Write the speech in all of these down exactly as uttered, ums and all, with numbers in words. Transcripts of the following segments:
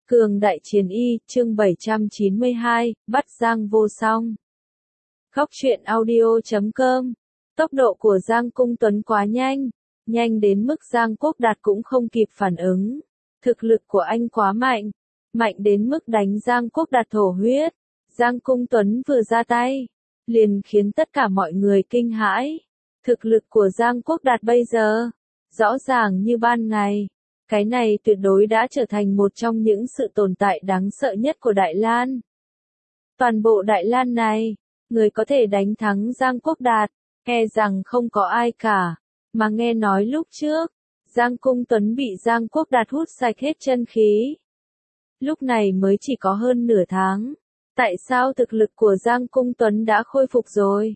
Cường đại chiến y, chương bảy trăm chín mươi hai, bắt Giang Vô Song. Góc truyện audio chấm com. Tốc độ của Giang Cung Tuấn quá nhanh, nhanh đến mức Giang Quốc Đạt cũng không kịp phản ứng. Thực lực của anh quá mạnh, mạnh đến mức đánh Giang Quốc Đạt thổ huyết. Giang Cung Tuấn vừa ra tay, liền khiến tất cả mọi người kinh hãi. Thực lực của Giang Quốc Đạt bây giờ, rõ ràng như ban ngày. Cái này tuyệt đối đã trở thành một trong những sự tồn tại đáng sợ nhất của Đại Lan. Toàn bộ Đại Lan này, người có thể đánh thắng Giang Quốc Đạt, e rằng không có ai cả. Mà nghe nói lúc trước, Giang Cung Tuấn bị Giang Quốc Đạt hút sạch hết chân khí. Lúc này mới chỉ có hơn nửa tháng. Tại sao thực lực của Giang Cung Tuấn đã khôi phục rồi?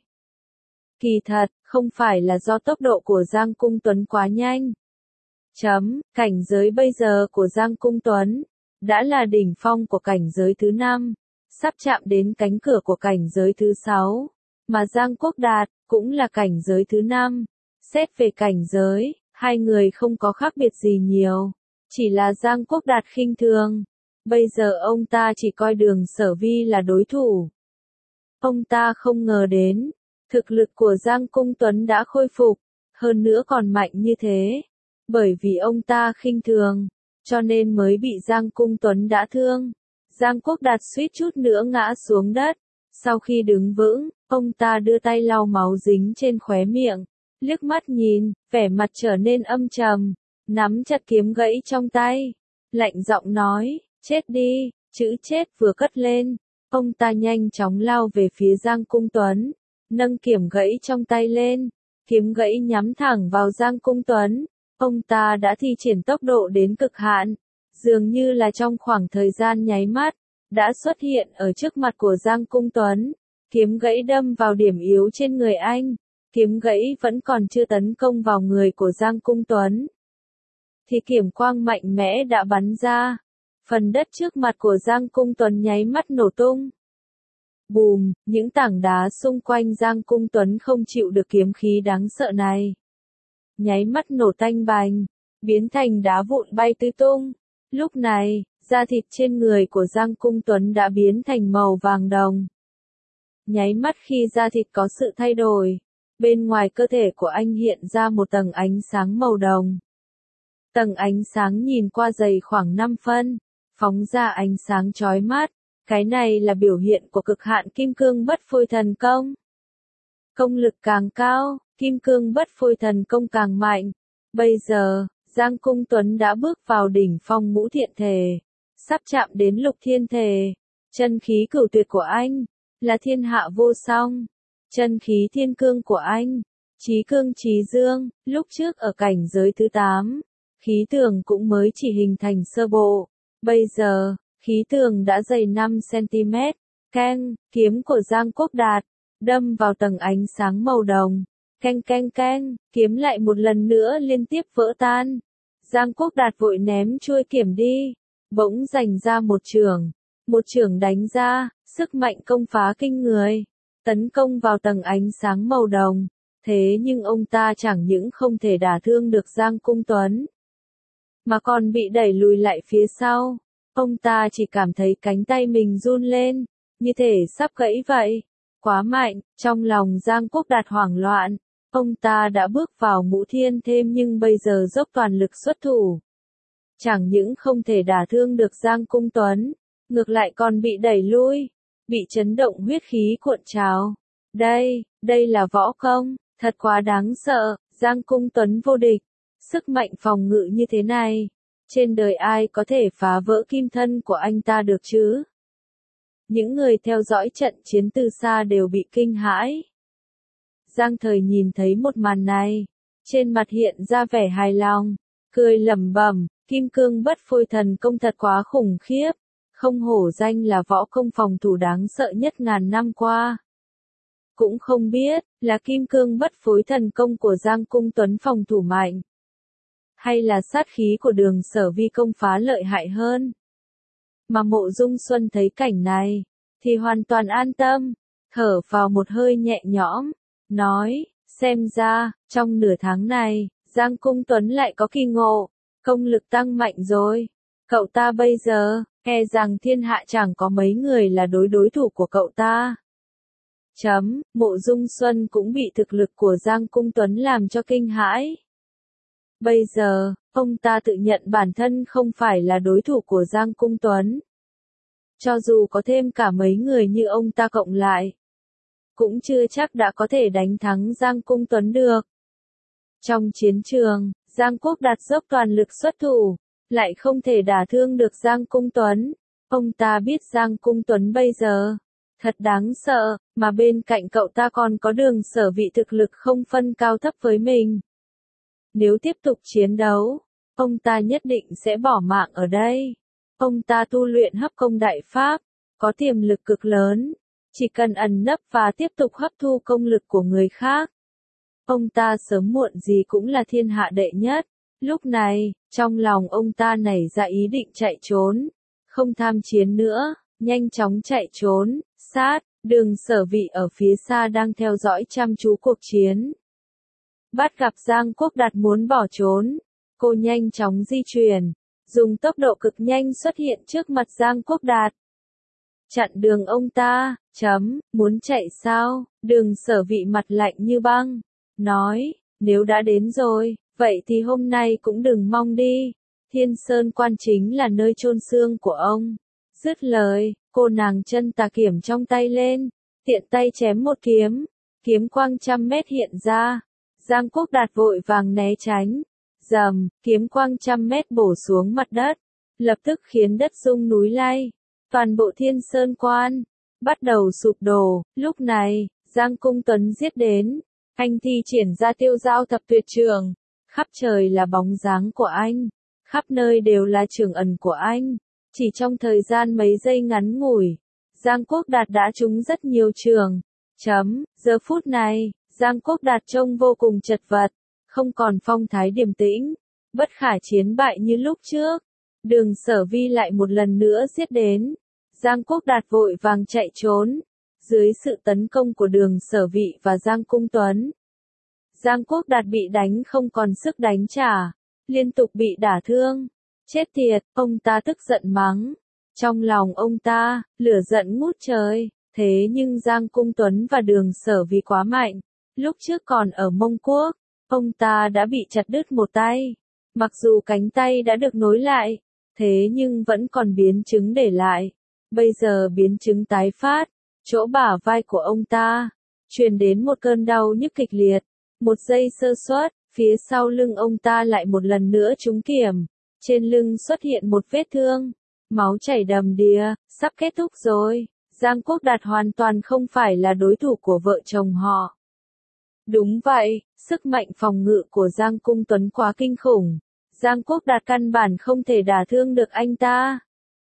Kỳ thật, không phải là do tốc độ của Giang Cung Tuấn quá nhanh. Chấm, cảnh giới bây giờ của Giang Cung Tuấn, đã là đỉnh phong của cảnh giới thứ năm, sắp chạm đến cánh cửa của cảnh giới thứ sáu, mà Giang Quốc Đạt, cũng là cảnh giới thứ năm. Xét về cảnh giới, hai người không có khác biệt gì nhiều, chỉ là Giang Quốc Đạt khinh thường. Bây giờ ông ta chỉ coi Đường Sở Vi là đối thủ. Ông ta không ngờ đến, thực lực của Giang Cung Tuấn đã khôi phục, hơn nữa còn mạnh như thế. Bởi vì ông ta khinh thường, cho nên mới bị Giang Cung Tuấn đã thương. Giang Quốc Đạt suýt chút nữa ngã xuống đất. Sau khi đứng vững, ông ta đưa tay lau máu dính trên khóe miệng, liếc mắt nhìn, vẻ mặt trở nên âm trầm, nắm chặt kiếm gãy trong tay, lạnh giọng nói, chết đi. Chữ chết vừa cất lên, ông ta nhanh chóng lao về phía Giang Cung Tuấn, nâng kiếm gãy trong tay lên, kiếm gãy nhắm thẳng vào Giang Cung Tuấn. Ông ta đã thi triển tốc độ đến cực hạn, dường như là trong khoảng thời gian nháy mắt, đã xuất hiện ở trước mặt của Giang Cung Tuấn. Kiếm gãy đâm vào điểm yếu trên người anh, kiếm gãy vẫn còn chưa tấn công vào người của Giang Cung Tuấn, thì kiếm quang mạnh mẽ đã bắn ra, phần đất trước mặt của Giang Cung Tuấn nháy mắt nổ tung. Bùm, những tảng đá xung quanh Giang Cung Tuấn không chịu được kiếm khí đáng sợ này, nháy mắt nổ tanh bành, biến thành đá vụn bay tứ tung. Lúc này, da thịt trên người của Giang Cung Tuấn đã biến thành màu vàng đồng. Nháy mắt khi da thịt có sự thay đổi, bên ngoài cơ thể của anh hiện ra một tầng ánh sáng màu đồng. Tầng ánh sáng nhìn qua dày khoảng năm phân, phóng ra ánh sáng chói mắt. Cái này là biểu hiện của cực hạn kim cương bất phôi thần công. Công lực càng cao, kim cương bất phôi thần công càng mạnh. Bây giờ, Giang Cung Tuấn đã bước vào đỉnh phong ngũ thiện thể, sắp chạm đến lục thiên thể. Chân khí cửu tuyệt của anh, là thiên hạ vô song. Chân khí thiên cương của anh, chí cương chí dương, lúc trước ở cảnh giới thứ tám, khí tường cũng mới chỉ hình thành sơ bộ. Bây giờ, khí tường đã dày năm xăng-ti-mét. Keng, kiếm của Giang Quốc Đạt, đâm vào tầng ánh sáng màu đồng. Keng keng keng, kiếm lại một lần nữa liên tiếp vỡ tan. Giang Quốc Đạt vội ném chuôi kiếm đi, bỗng giành ra một chưởng, một chưởng đánh ra, sức mạnh công phá kinh người, tấn công vào tầng ánh sáng màu đồng. Thế nhưng ông ta chẳng những không thể đả thương được Giang Cung Tuấn, mà còn bị đẩy lùi lại phía sau. Ông ta chỉ cảm thấy cánh tay mình run lên, như thể sắp gãy vậy. Quá mạnh, trong lòng Giang Quốc Đạt hoảng loạn. Ông ta đã bước vào ngũ thiên thêm nhưng bây giờ dốc toàn lực xuất thủ. Chẳng những không thể đả thương được Giang Cung Tuấn, ngược lại còn bị đẩy lui, bị chấn động huyết khí cuộn trào. Đây, đây là võ công, thật quá đáng sợ. Giang Cung Tuấn vô địch, sức mạnh phòng ngự như thế này, trên đời ai có thể phá vỡ kim thân của anh ta được chứ? Những người theo dõi trận chiến từ xa đều bị kinh hãi. Giang Thời nhìn thấy một màn này, trên mặt hiện ra vẻ hài lòng, cười lẩm bẩm, kim cương bất phôi thần công thật quá khủng khiếp, không hổ danh là võ công phòng thủ đáng sợ nhất ngàn năm qua. Cũng không biết, là kim cương bất phối thần công của Giang Cung Tuấn phòng thủ mạnh, hay là sát khí của Đường Sở Vi công phá lợi hại hơn. Mà Mộ Dung Xuân thấy cảnh này, thì hoàn toàn an tâm, thở vào một hơi nhẹ nhõm, nói, xem ra, trong nửa tháng này, Giang Cung Tuấn lại có kỳ ngộ, công lực tăng mạnh rồi. Cậu ta bây giờ, e rằng thiên hạ chẳng có mấy người là đối đối thủ của cậu ta. Chấm, Mộ Dung Xuân cũng bị thực lực của Giang Cung Tuấn làm cho kinh hãi. Bây giờ, ông ta tự nhận bản thân không phải là đối thủ của Giang Cung Tuấn. Cho dù có thêm cả mấy người như ông ta cộng lại, cũng chưa chắc đã có thể đánh thắng Giang Cung Tuấn được. Trong chiến trường, Giang Quốc Đạt dốc toàn lực xuất thủ, lại không thể đả thương được Giang Cung Tuấn. Ông ta biết Giang Cung Tuấn bây giờ thật đáng sợ, mà bên cạnh cậu ta còn có Đường Sở Vị thực lực không phân cao thấp với mình. Nếu tiếp tục chiến đấu, ông ta nhất định sẽ bỏ mạng ở đây. Ông ta tu luyện hấp công đại pháp, có tiềm lực cực lớn, chỉ cần ẩn nấp và tiếp tục hấp thu công lực của người khác. Ông ta sớm muộn gì cũng là thiên hạ đệ nhất. Lúc này, trong lòng ông ta nảy ra ý định chạy trốn, không tham chiến nữa, nhanh chóng chạy trốn, sát, Đường Sở Vị ở phía xa đang theo dõi chăm chú cuộc chiến. Bắt gặp Giang Quốc Đạt muốn bỏ trốn, cô nhanh chóng di chuyển, dùng tốc độ cực nhanh xuất hiện trước mặt Giang Quốc Đạt. Chặn đường ông ta, chấm, muốn chạy sao? Đường Sở Vị mặt lạnh như băng, nói, nếu đã đến rồi, vậy thì hôm nay cũng đừng mong đi, Thiên Sơn Quan chính là nơi chôn xương của ông. Dứt lời, cô nàng chân tà kiếm trong tay lên, tiện tay chém một kiếm, kiếm quang trăm mét hiện ra. Giang Quốc Đạt vội vàng né tránh, rầm, kiếm quang trăm mét bổ xuống mặt đất, lập tức khiến đất rung núi lay. Toàn bộ Thiên Sơn Quan bắt đầu sụp đổ. Lúc này, Giang Cung Tuấn giết đến, anh thi triển ra Tiêu Giao Thập Tuyệt Trường, khắp trời là bóng dáng của anh, khắp nơi đều là trường ẩn của anh. Chỉ trong thời gian mấy giây ngắn ngủi, Giang Quốc Đạt đã trúng rất nhiều trường. Chấm, giờ phút này, Giang Quốc Đạt trông vô cùng chật vật, không còn phong thái điềm tĩnh, bất khả chiến bại như lúc trước. Đường Sở Vi lại một lần nữa giết đến, Giang Quốc Đạt vội vàng chạy trốn, dưới sự tấn công của Đường Sở Vị và Giang Cung Tuấn. Giang Quốc Đạt bị đánh không còn sức đánh trả, liên tục bị đả thương. Chết tiệt, ông ta tức giận mắng. Trong lòng ông ta, lửa giận ngút trời, thế nhưng Giang Cung Tuấn và Đường Sở Vi quá mạnh. Lúc trước còn ở Mông Quốc, ông ta đã bị chặt đứt một tay. Mặc dù cánh tay đã được nối lại, thế nhưng vẫn còn biến chứng để lại. Bây giờ biến chứng tái phát, chỗ bả vai của ông ta truyền đến một cơn đau nhức kịch liệt. Một giây sơ suất, phía sau lưng ông ta lại một lần nữa trúng kiếm. Trên lưng xuất hiện một vết thương, máu chảy đầm đìa, sắp kết thúc rồi. Giang Quốc Đạt hoàn toàn không phải là đối thủ của vợ chồng họ. Đúng vậy, sức mạnh phòng ngự của Giang Cung Tuấn quá kinh khủng. Giang Quốc Đạt căn bản không thể đả thương được anh ta.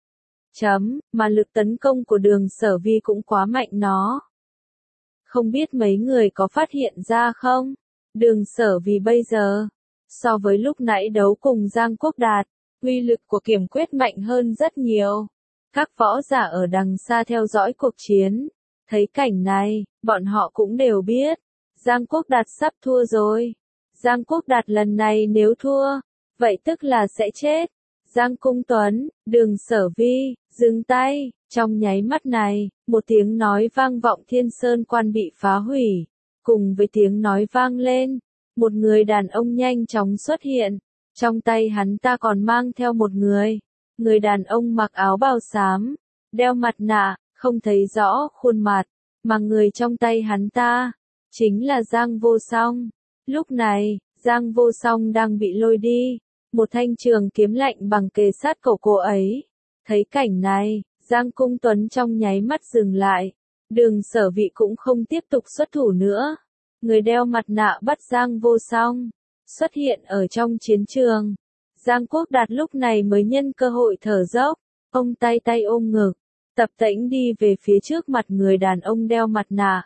Chấm, mà lực tấn công của Đường Sở Vi cũng quá mạnh nó. Không biết mấy người có phát hiện ra không? Đường Sở Vi bây giờ, so với lúc nãy đấu cùng Giang Quốc Đạt, uy lực của kiếm quyết mạnh hơn rất nhiều. Các võ giả ở đằng xa theo dõi cuộc chiến, thấy cảnh này, bọn họ cũng đều biết, Giang Quốc Đạt sắp thua rồi. Giang Quốc Đạt lần này nếu thua, vậy tức là sẽ chết. Giang Cung Tuấn, Đường Sở Vi, dừng tay. Trong nháy mắt này, một tiếng nói vang vọng Thiên Sơn Quan bị phá hủy. Cùng với tiếng nói vang lên, một người đàn ông nhanh chóng xuất hiện. Trong tay hắn ta còn mang theo một người. Người đàn ông mặc áo bào xám, đeo mặt nạ, không thấy rõ khuôn mặt, mà người trong tay hắn ta chính là Giang Vô Song. Lúc này, Giang Vô Song đang bị lôi đi, một thanh trường kiếm lạnh bằng kề sát cổ cô ấy. Thấy cảnh này, Giang Cung Tuấn trong nháy mắt dừng lại. Đường Sở Vi cũng không tiếp tục xuất thủ nữa. Người đeo mặt nạ bắt Giang Vô Song xuất hiện ở trong chiến trường. Giang Quốc Đạt lúc này mới nhân cơ hội thở dốc, ông tay tay ôm ngực, tập tễnh đi về phía trước mặt người đàn ông đeo mặt nạ.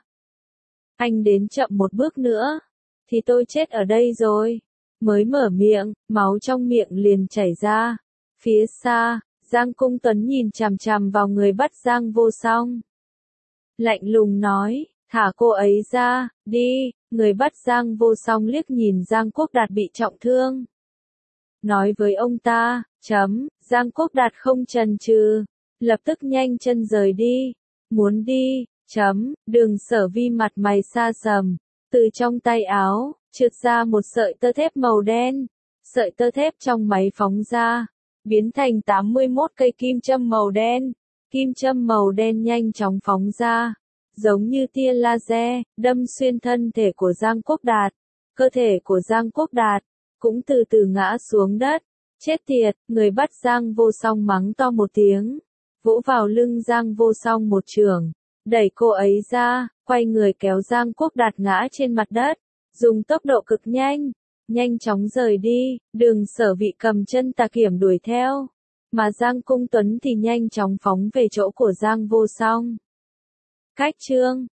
Anh đến chậm một bước nữa, thì tôi chết ở đây rồi. Mới mở miệng, máu trong miệng liền chảy ra. Phía xa, Giang Cung Tuấn nhìn chằm chằm vào người bắt Giang Vô Song. Lạnh lùng nói, thả cô ấy ra, đi. Người bắt Giang Vô Song liếc nhìn Giang Quốc Đạt bị trọng thương. Nói với ông ta, chấm, Giang Quốc Đạt không chần chừ, lập tức nhanh chân rời đi. Muốn đi, chấm, Đường Sở Vi mặt mày xa sầm, từ trong tay áo, trượt ra một sợi tơ thép màu đen. Sợi tơ thép trong máy phóng ra, biến thành tám mươi mốt cây kim châm màu đen. Kim châm màu đen nhanh chóng phóng ra, giống như tia laser, đâm xuyên thân thể của Giang Quốc Đạt. Cơ thể của Giang Quốc Đạt cũng từ từ ngã xuống đất. Chết tiệt, người bắt Giang Vô Song mắng to một tiếng, vỗ vào lưng Giang Vô Song một chưởng, đẩy cô ấy ra, quay người kéo Giang Quốc Đạt ngã trên mặt đất, dùng tốc độ cực nhanh, nhanh chóng rời đi. Đường Sở Vị cầm chân tà kiểm đuổi theo, mà Giang Cung Tuấn thì nhanh chóng phóng về chỗ của Giang Vô Song. Cách chương